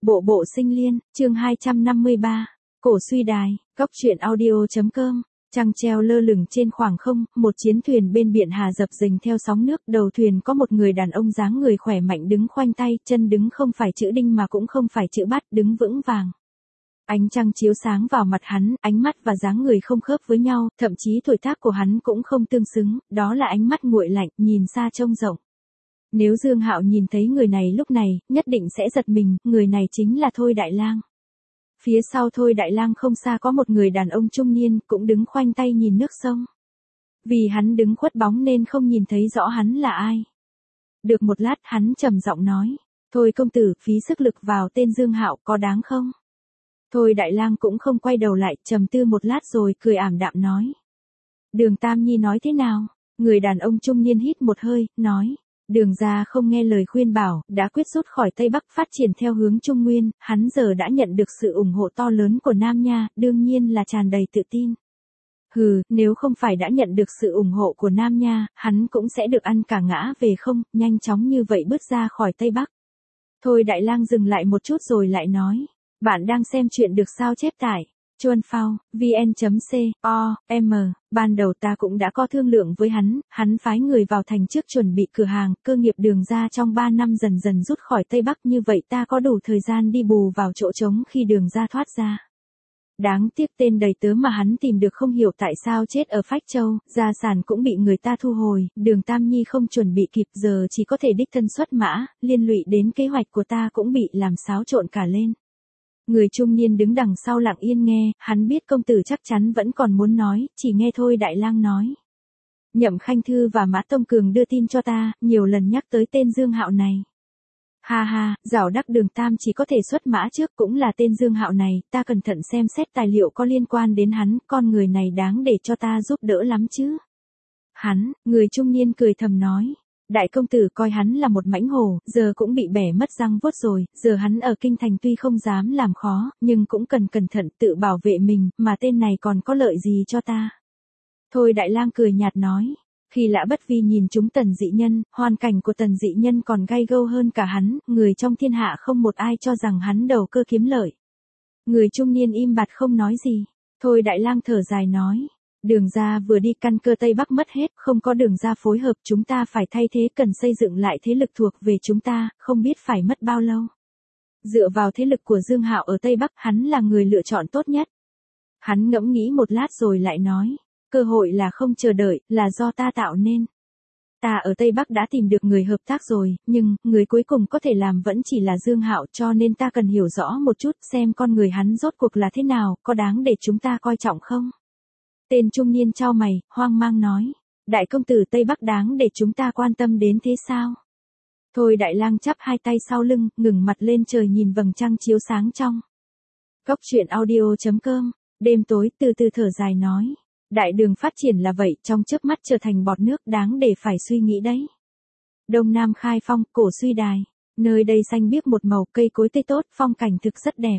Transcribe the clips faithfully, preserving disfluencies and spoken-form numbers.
Bộ bộ sinh liên, chương hai trăm năm mươi ba, cổ suy đài, góc truyện audio.com, trăng treo lơ lửng trên khoảng không, một chiến thuyền bên biển Hà dập dềnh theo sóng nước, đầu thuyền có một người đàn ông dáng người khỏe mạnh đứng khoanh tay, chân đứng không phải chữ đinh mà cũng không phải chữ bát, đứng vững vàng. Ánh trăng chiếu sáng vào mặt hắn, ánh mắt và dáng người không khớp với nhau, thậm chí tuổi tác của hắn cũng không tương xứng, đó là ánh mắt nguội lạnh, nhìn xa trông rộng. Nếu Dương Hạo nhìn thấy người này lúc này, nhất định sẽ giật mình, người này chính là Thôi Đại Lang. Phía sau Thôi Đại Lang không xa có một người đàn ông trung niên, cũng đứng khoanh tay nhìn nước sông. Vì hắn đứng khuất bóng nên không nhìn thấy rõ hắn là ai. Được một lát hắn trầm giọng nói, thôi công tử, phí sức lực vào tên Dương Hạo có đáng không? Thôi Đại Lang cũng không quay đầu lại, trầm tư một lát rồi cười ảm đạm nói. Đường Tam Nhi nói thế nào? Người đàn ông trung niên hít một hơi, nói. Đường gia không nghe lời khuyên bảo, đã quyết rút khỏi Tây Bắc phát triển theo hướng Trung Nguyên, hắn giờ đã nhận được sự ủng hộ to lớn của Nam Nha, đương nhiên là tràn đầy tự tin. Hừ, nếu không phải đã nhận được sự ủng hộ của Nam Nha, hắn cũng sẽ được ăn cả ngã về không, nhanh chóng như vậy bước ra khỏi Tây Bắc. Thôi Đại Lang dừng lại một chút rồi lại nói, bạn đang xem chuyện được sao chép tại Chuan Phao, vn.co, m, ban đầu ta cũng đã có thương lượng với hắn, hắn phái người vào thành trước chuẩn bị cửa hàng, cơ nghiệp Đường gia trong ba năm dần dần rút khỏi Tây Bắc, như vậy ta có đủ thời gian đi bù vào chỗ trống khi Đường gia thoát ra. Đáng tiếc tên đầy tớ mà hắn tìm được không hiểu tại sao chết ở Phách Châu, gia sản cũng bị người ta thu hồi, Đường Tam Nhi không chuẩn bị kịp, giờ chỉ có thể đích thân xuất mã, liên lụy đến kế hoạch của ta cũng bị làm xáo trộn cả lên. Người trung niên đứng đằng sau lặng yên nghe, hắn biết công tử chắc chắn vẫn còn muốn nói, chỉ nghe Thôi Đại Lang nói. Nhậm Khanh Thư và Mã Tông Cường đưa tin cho ta, nhiều lần nhắc tới tên Dương Hạo này. Ha ha, giảo đắc Đường Tam chỉ có thể xuất mã trước, cũng là tên Dương Hạo này, ta cẩn thận xem xét tài liệu có liên quan đến hắn, con người này đáng để cho ta giúp đỡ lắm chứ. Hắn, người trung niên cười thầm nói. Đại công tử coi hắn là một mãnh hổ, giờ cũng bị bẻ mất răng vuốt rồi, giờ hắn ở kinh thành tuy không dám làm khó, nhưng cũng cần cẩn thận tự bảo vệ mình, mà tên này còn có lợi gì cho ta. Thôi Đại Lang cười nhạt nói, khi Lã Bất Vi nhìn chúng Tần Dị Nhân, hoàn cảnh của Tần Dị Nhân còn gay gâu hơn cả hắn, người trong thiên hạ không một ai cho rằng hắn đầu cơ kiếm lợi. Người trung niên im bặt không nói gì, Thôi Đại Lang thở dài nói. Đường gia vừa đi căn cơ Tây Bắc mất hết, không có Đường gia phối hợp, chúng ta phải thay thế, cần xây dựng lại thế lực thuộc về chúng ta, không biết phải mất bao lâu. Dựa vào thế lực của Dương Hạo ở Tây Bắc, hắn là người lựa chọn tốt nhất. Hắn ngẫm nghĩ một lát rồi lại nói, cơ hội là không chờ đợi, là do ta tạo nên. Ta ở Tây Bắc đã tìm được người hợp tác rồi, nhưng, người cuối cùng có thể làm vẫn chỉ là Dương Hạo, cho nên ta cần hiểu rõ một chút, xem con người hắn rốt cuộc là thế nào, có đáng để chúng ta coi trọng không? Tên trung niên chau mày, hoang mang nói, đại công tử Tây Bắc đáng để chúng ta quan tâm đến thế sao? Thôi Đại Lang chắp hai tay sau lưng, ngẩng mặt lên trời nhìn vầng trăng chiếu sáng trong. Góc truyện audio.com, đêm tối từ từ thở dài nói, đại đường phát triển là vậy, trong chớp mắt trở thành bọt nước, đáng để phải suy nghĩ đấy. Đông Nam Khai Phong, cổ suy đài, nơi đây xanh biếc một màu, cây cối tươi tốt, phong cảnh thực rất đẹp.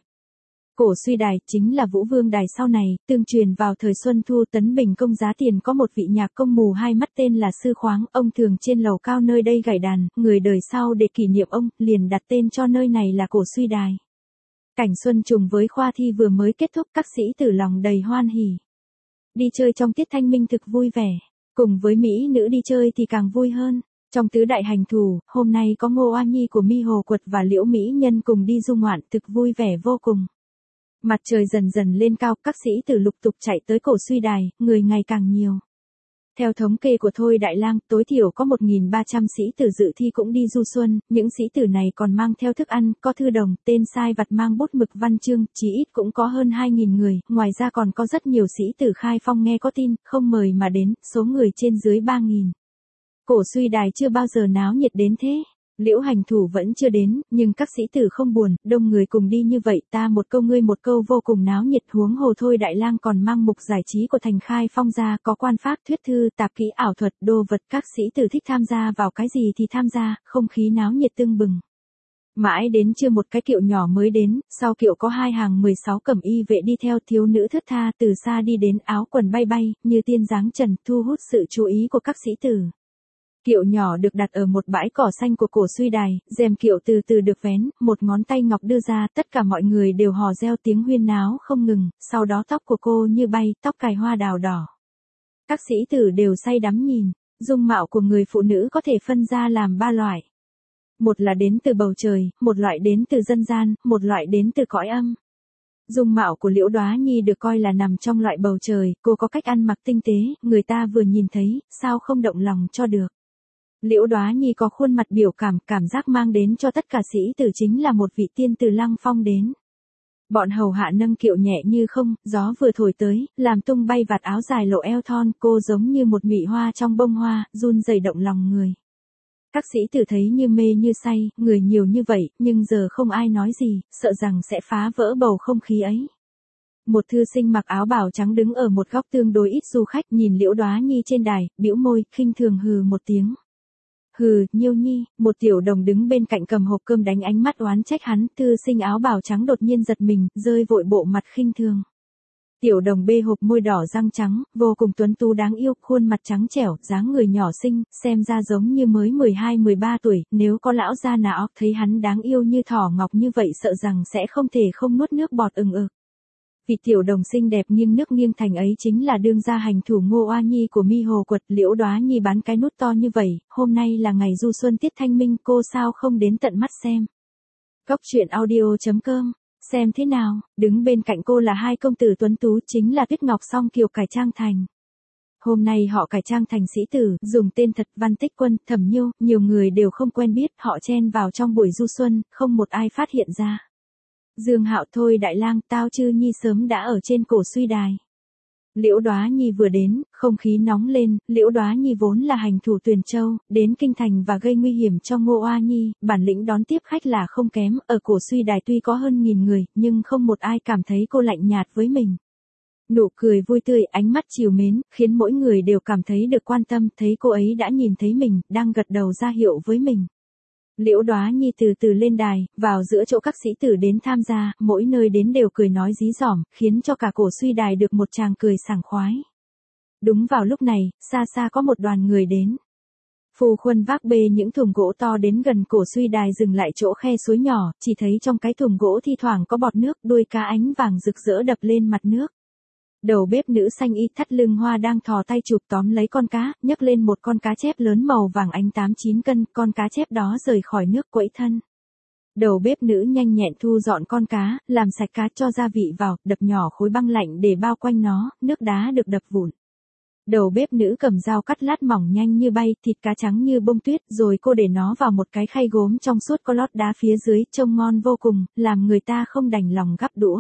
Cổ suy đài chính là Vũ Vương đài sau này, tương truyền vào thời Xuân Thu Tấn Bình Công Giá Tiền có một vị nhạc công mù hai mắt tên là Sư Khoáng, ông thường trên lầu cao nơi đây gảy đàn, người đời sau để kỷ niệm ông, liền đặt tên cho nơi này là cổ suy đài. Cảnh xuân trùng với khoa thi vừa mới kết thúc, các sĩ tử lòng đầy hoan hỉ. Đi chơi trong tiết thanh minh thực vui vẻ, cùng với mỹ nữ đi chơi thì càng vui hơn. Trong tứ đại hành thủ, hôm nay có Ngô Oa Nhi của Mi Hồ Quật và Liễu Mỹ Nhân cùng đi du ngoạn, thực vui vẻ vô cùng. Mặt trời dần dần lên cao, các sĩ tử lục tục chạy tới cổ suy đài, người ngày càng nhiều. Theo thống kê của Thôi Đại Lang, tối thiểu có một nghìn ba trăm sĩ tử dự thi cũng đi du xuân, những sĩ tử này còn mang theo thức ăn, có thư đồng, tên sai vặt mang bút mực văn chương, chỉ ít cũng có hơn hai nghìn người, ngoài ra còn có rất nhiều sĩ tử Khai Phong nghe có tin, không mời mà đến, số người trên dưới ba nghìn. Cổ suy đài chưa bao giờ náo nhiệt đến thế. Liễu hành thủ vẫn chưa đến, nhưng các sĩ tử không buồn, đông người cùng đi như vậy, ta một câu ngươi một câu vô cùng náo nhiệt, huống hồ Thôi Đại Lang còn mang mục giải trí của thành Khai Phong ra, có quan pháp thuyết thư, tạp kỹ ảo thuật, đồ vật, các sĩ tử thích tham gia vào cái gì thì tham gia, không khí náo nhiệt tưng bừng. Mãi đến chưa một cái kiệu nhỏ mới đến, sau kiệu có hai hàng mười sáu cẩm y vệ đi theo, thiếu nữ thướt tha từ xa đi đến, áo quần bay bay, như tiên dáng trần, thu hút sự chú ý của các sĩ tử. Kiệu nhỏ được đặt ở một bãi cỏ xanh của cổ suy đài, rèm kiệu từ từ được vén, một ngón tay ngọc đưa ra, tất cả mọi người đều hò reo tiếng huyên náo không ngừng, sau đó tóc của cô như bay, tóc cài hoa đào đỏ. Các sĩ tử đều say đắm nhìn, dung mạo của người phụ nữ có thể phân ra làm ba loại. Một là đến từ bầu trời, một loại đến từ dân gian, một loại đến từ cõi âm. Dung mạo của Liễu Đóa Nhi được coi là nằm trong loại bầu trời, cô có cách ăn mặc tinh tế, người ta vừa nhìn thấy, sao không động lòng cho được. Liễu Đóa Nhi có khuôn mặt biểu cảm, cảm giác mang đến cho tất cả sĩ tử chính là một vị tiên từ Lăng Phong đến. Bọn hầu hạ nâng kiệu nhẹ như không, gió vừa thổi tới, làm tung bay vạt áo dài lộ eo thon, cô giống như một mị hoa trong bông hoa, run rẩy động lòng người. Các sĩ tử thấy như mê như say, người nhiều như vậy, nhưng giờ không ai nói gì, sợ rằng sẽ phá vỡ bầu không khí ấy. Một thư sinh mặc áo bào trắng đứng ở một góc tương đối ít du khách, nhìn Liễu Đóa Nhi trên đài, bĩu môi, khinh thường hừ một tiếng. Hừ, Nhiêu Nhi, một tiểu đồng đứng bên cạnh cầm hộp cơm đánh ánh mắt oán trách hắn, thư sinh áo bào trắng đột nhiên giật mình, rơi vội bộ mặt khinh thường. Tiểu đồng bê hộp môi đỏ răng trắng, vô cùng tuấn tú đáng yêu, khuôn mặt trắng trẻo, dáng người nhỏ xinh, xem ra giống như mới mười hai mười ba tuổi, nếu có lão gia nào thấy hắn đáng yêu như thỏ ngọc như vậy sợ rằng sẽ không thể không nuốt nước bọt ừng ực. Vị tiểu đồng xinh đẹp nghiêng nước nghiêng thành ấy chính là đương gia hành thủ Ngô Oa Nhi của Mi Hồ Quật. Liễu Đóa Nhi bán cái nút to như vậy, hôm nay là ngày du xuân tiết thanh minh, cô sao không đến tận mắt xem. Góc truyện audio chấm com, xem thế nào, đứng bên cạnh cô là hai công tử tuấn tú chính là Tuyết Ngọc Song Kiều cải trang thành. Hôm nay họ cải trang thành sĩ tử, dùng tên thật Văn Tích Quân, Thẩm Nhiêu, nhiều người đều không quen biết, họ chen vào trong buổi du xuân, không một ai phát hiện ra. Dương Hạo Thôi Đại Lang, Tao Chư Nhi sớm đã ở trên cổ suy đài. Liễu Đóa Nhi vừa đến, không khí nóng lên, Liễu Đóa Nhi vốn là hành thủ Tuyền Châu, đến kinh thành và gây nguy hiểm cho Ngô Oa Nhi, bản lĩnh đón tiếp khách là không kém, ở cổ suy đài tuy có hơn nghìn người, nhưng không một ai cảm thấy cô lạnh nhạt với mình. Nụ cười vui tươi, ánh mắt trìu mến, khiến mỗi người đều cảm thấy được quan tâm, thấy cô ấy đã nhìn thấy mình, đang gật đầu ra hiệu với mình. Liễu Đóa Nhi từ từ lên đài, vào giữa chỗ các sĩ tử đến tham gia, mỗi nơi đến đều cười nói dí dỏm, khiến cho cả cổ suy đài được một tràng cười sảng khoái. Đúng vào lúc này, xa xa có một đoàn người đến. Phu Khuân vác bê những thùng gỗ to đến gần cổ suy đài dừng lại chỗ khe suối nhỏ, chỉ thấy trong cái thùng gỗ thi thoảng có bọt nước, đuôi cá ánh vàng rực rỡ đập lên mặt nước. Đầu bếp nữ xanh y thắt lưng hoa đang thò tay chụp tóm lấy con cá, nhấc lên một con cá chép lớn màu vàng ánh tám chín cân, con cá chép đó rời khỏi nước quẫy thân. Đầu bếp nữ nhanh nhẹn thu dọn con cá, làm sạch cá cho gia vị vào, đập nhỏ khối băng lạnh để bao quanh nó, nước đá được đập vụn. Đầu bếp nữ cầm dao cắt lát mỏng nhanh như bay, thịt cá trắng như bông tuyết, rồi cô để nó vào một cái khay gốm trong suốt có lót đá phía dưới, trông ngon vô cùng, làm người ta không đành lòng gắp đũa.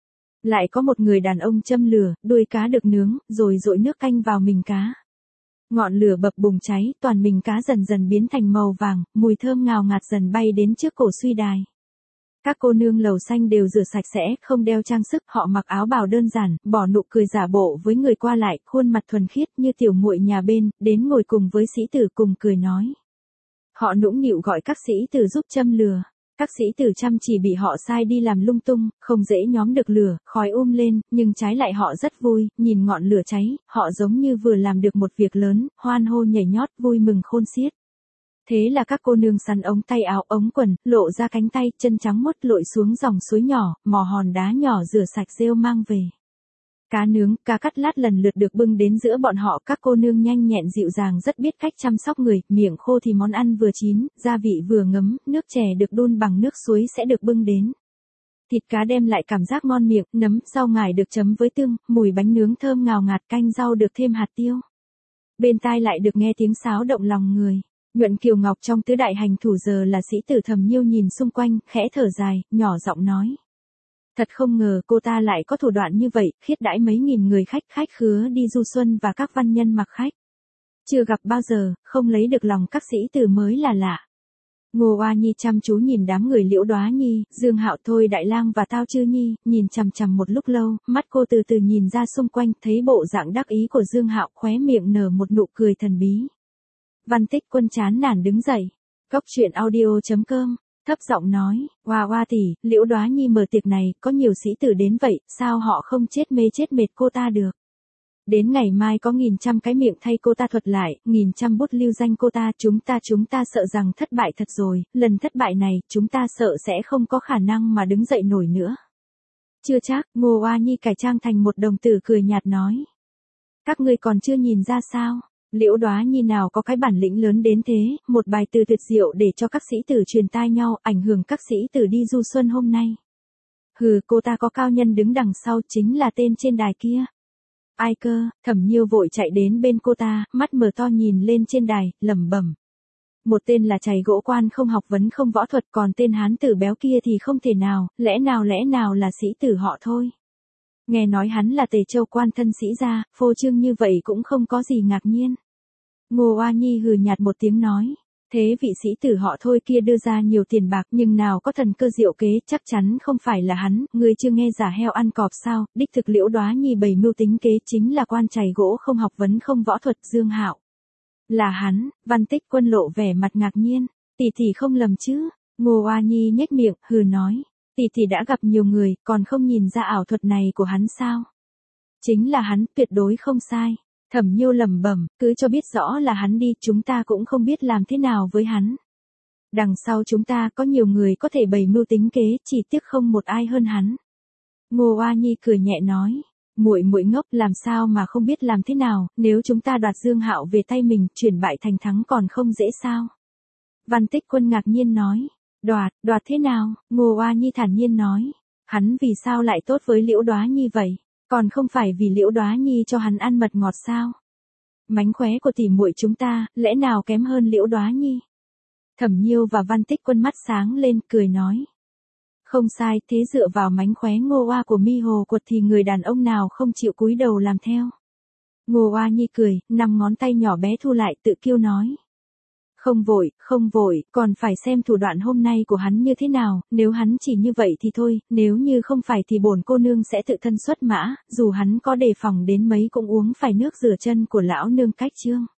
Lại có một người đàn ông châm lửa, đuôi cá được nướng, rồi dội nước canh vào mình cá. Ngọn lửa bập bùng cháy, toàn mình cá dần dần biến thành màu vàng, mùi thơm ngào ngạt dần bay đến trước cổ suy đài. Các cô nương lầu xanh đều rửa sạch sẽ, không đeo trang sức, họ mặc áo bào đơn giản, bỏ nụ cười giả bộ với người qua lại, khuôn mặt thuần khiết như tiểu muội nhà bên, đến ngồi cùng với sĩ tử cùng cười nói. Họ nũng nịu gọi các sĩ tử giúp châm lửa. Các sĩ tử chăm chỉ bị họ sai đi làm lung tung, không dễ nhóm được lửa, khói um lên, nhưng trái lại họ rất vui, nhìn ngọn lửa cháy, họ giống như vừa làm được một việc lớn, hoan hô nhảy nhót, vui mừng khôn xiết. Thế là các cô nương sắn ống tay áo, ống quần, lộ ra cánh tay, chân trắng muốt lội xuống dòng suối nhỏ, mò hòn đá nhỏ rửa sạch rêu mang về. Cá nướng, cá cắt lát lần lượt được bưng đến giữa bọn họ, các cô nương nhanh nhẹn dịu dàng rất biết cách chăm sóc người, miệng khô thì món ăn vừa chín, gia vị vừa ngấm, nước chè được đun bằng nước suối sẽ được bưng đến. Thịt cá đem lại cảm giác ngon miệng, nấm, rau ngải được chấm với tương, mùi bánh nướng thơm ngào ngạt, canh rau được thêm hạt tiêu. Bên tai lại được nghe tiếng sáo động lòng người. Nhuận Kiều Ngọc trong tứ đại hành thủ giờ là sĩ tử Thẩm Nhiêu nhìn xung quanh, khẽ thở dài, nhỏ giọng nói. Thật không ngờ cô ta lại có thủ đoạn như vậy, khiết đãi mấy nghìn người khách khách khứa đi du xuân và các văn nhân mặc khách. Chưa gặp bao giờ, không lấy được lòng các sĩ tử mới là lạ. Ngô Oa Nhi chăm chú nhìn đám người Liễu Đóa Nhi, Dương Hạo Thôi Đại Lang và Tao Chư Nhi, nhìn chằm chằm một lúc lâu, mắt cô từ từ nhìn ra xung quanh, thấy bộ dạng đắc ý của Dương Hạo, khóe miệng nở một nụ cười thần bí. Văn Tích Quân chán nản đứng dậy. Góc truyện audio chấm com, thấp giọng nói, Oa Oa tỷ, Liễu Đóa Nhi mở tiệc này, có nhiều sĩ tử đến vậy, sao họ không chết mê chết mệt cô ta được. Đến ngày mai có nghìn trăm cái miệng thay cô ta thuật lại, nghìn trăm bút lưu danh cô ta, chúng ta chúng ta sợ rằng thất bại thật rồi, lần thất bại này, chúng ta sợ sẽ không có khả năng mà đứng dậy nổi nữa. Chưa chắc, Ngô Oa Nhi cải trang thành một đồng tử cười nhạt nói. Các ngươi còn chưa nhìn ra sao? Liễu Đóa Nhi nào có cái bản lĩnh lớn đến thế, một bài từ tuyệt diệu để cho các sĩ tử truyền tai nhau, ảnh hưởng các sĩ tử đi du xuân hôm nay. Hừ, cô ta có cao nhân đứng đằng sau, chính là tên trên đài kia. Ai cơ? Thẩm Nhiêu vội chạy đến bên cô ta, mắt mở to nhìn lên trên đài, lẩm bẩm. Một tên là chày gỗ quan không học vấn không võ thuật, còn tên hán tử béo kia thì không thể nào, lẽ nào lẽ nào là sĩ tử họ thôi. Nghe nói hắn là Tề Châu quan thân sĩ gia, phô trương như vậy cũng không có gì ngạc nhiên. Ngô Oa Nhi hừ nhạt một tiếng nói. Thế vị sĩ tử họ thôi kia đưa ra nhiều tiền bạc nhưng nào có thần cơ diệu kế, chắc chắn không phải là hắn, ngươi chưa nghe giả heo ăn cọp sao, đích thực Liễu Đóa Nhi bày mưu tính kế chính là quan chày gỗ không học vấn không võ thuật Dương Hạo. Là hắn, Văn Tích Quân lộ vẻ mặt ngạc nhiên, tỷ tỷ không lầm chứ, Ngô Oa Nhi nhếch miệng, hừ nói, tỷ tỷ đã gặp nhiều người, còn không nhìn ra ảo thuật này của hắn sao? Chính là hắn, tuyệt đối không sai. Thẩm Nhiêu lẩm bẩm, cứ cho biết rõ là hắn đi, chúng ta cũng không biết làm thế nào với hắn. Đằng sau chúng ta có nhiều người có thể bày mưu tính kế, chỉ tiếc không một ai hơn hắn. Ngô Oa Nhi cười nhẹ nói, muội muội ngốc, làm sao mà không biết làm thế nào, nếu chúng ta đoạt Dương Hạo về tay mình, chuyển bại thành thắng còn không dễ sao? Văn Tích Quân ngạc nhiên nói, đoạt, đoạt thế nào? Ngô Oa Nhi thản nhiên nói, hắn vì sao lại tốt với Liễu Đóa Nhi vậy? Còn không phải vì Liễu Đóa Nhi cho hắn ăn mật ngọt sao? Mánh khóe của tỷ muội chúng ta, lẽ nào kém hơn Liễu Đóa Nhi? Thẩm Nhiêu và Văn Tích Quân mắt sáng lên, cười nói. Không sai, thế dựa vào mánh khóe Ngô Oa của Mi Hồ Quật thì người đàn ông nào không chịu cúi đầu làm theo. Ngô Oa Nhi cười, năm ngón tay nhỏ bé thu lại, tự kiêu nói. Không vội, không vội, còn phải xem thủ đoạn hôm nay của hắn như thế nào, nếu hắn chỉ như vậy thì thôi, nếu như không phải thì bổn cô nương sẽ tự thân xuất mã, dù hắn có đề phòng đến mấy cũng uống phải nước rửa chân của lão nương cách trương.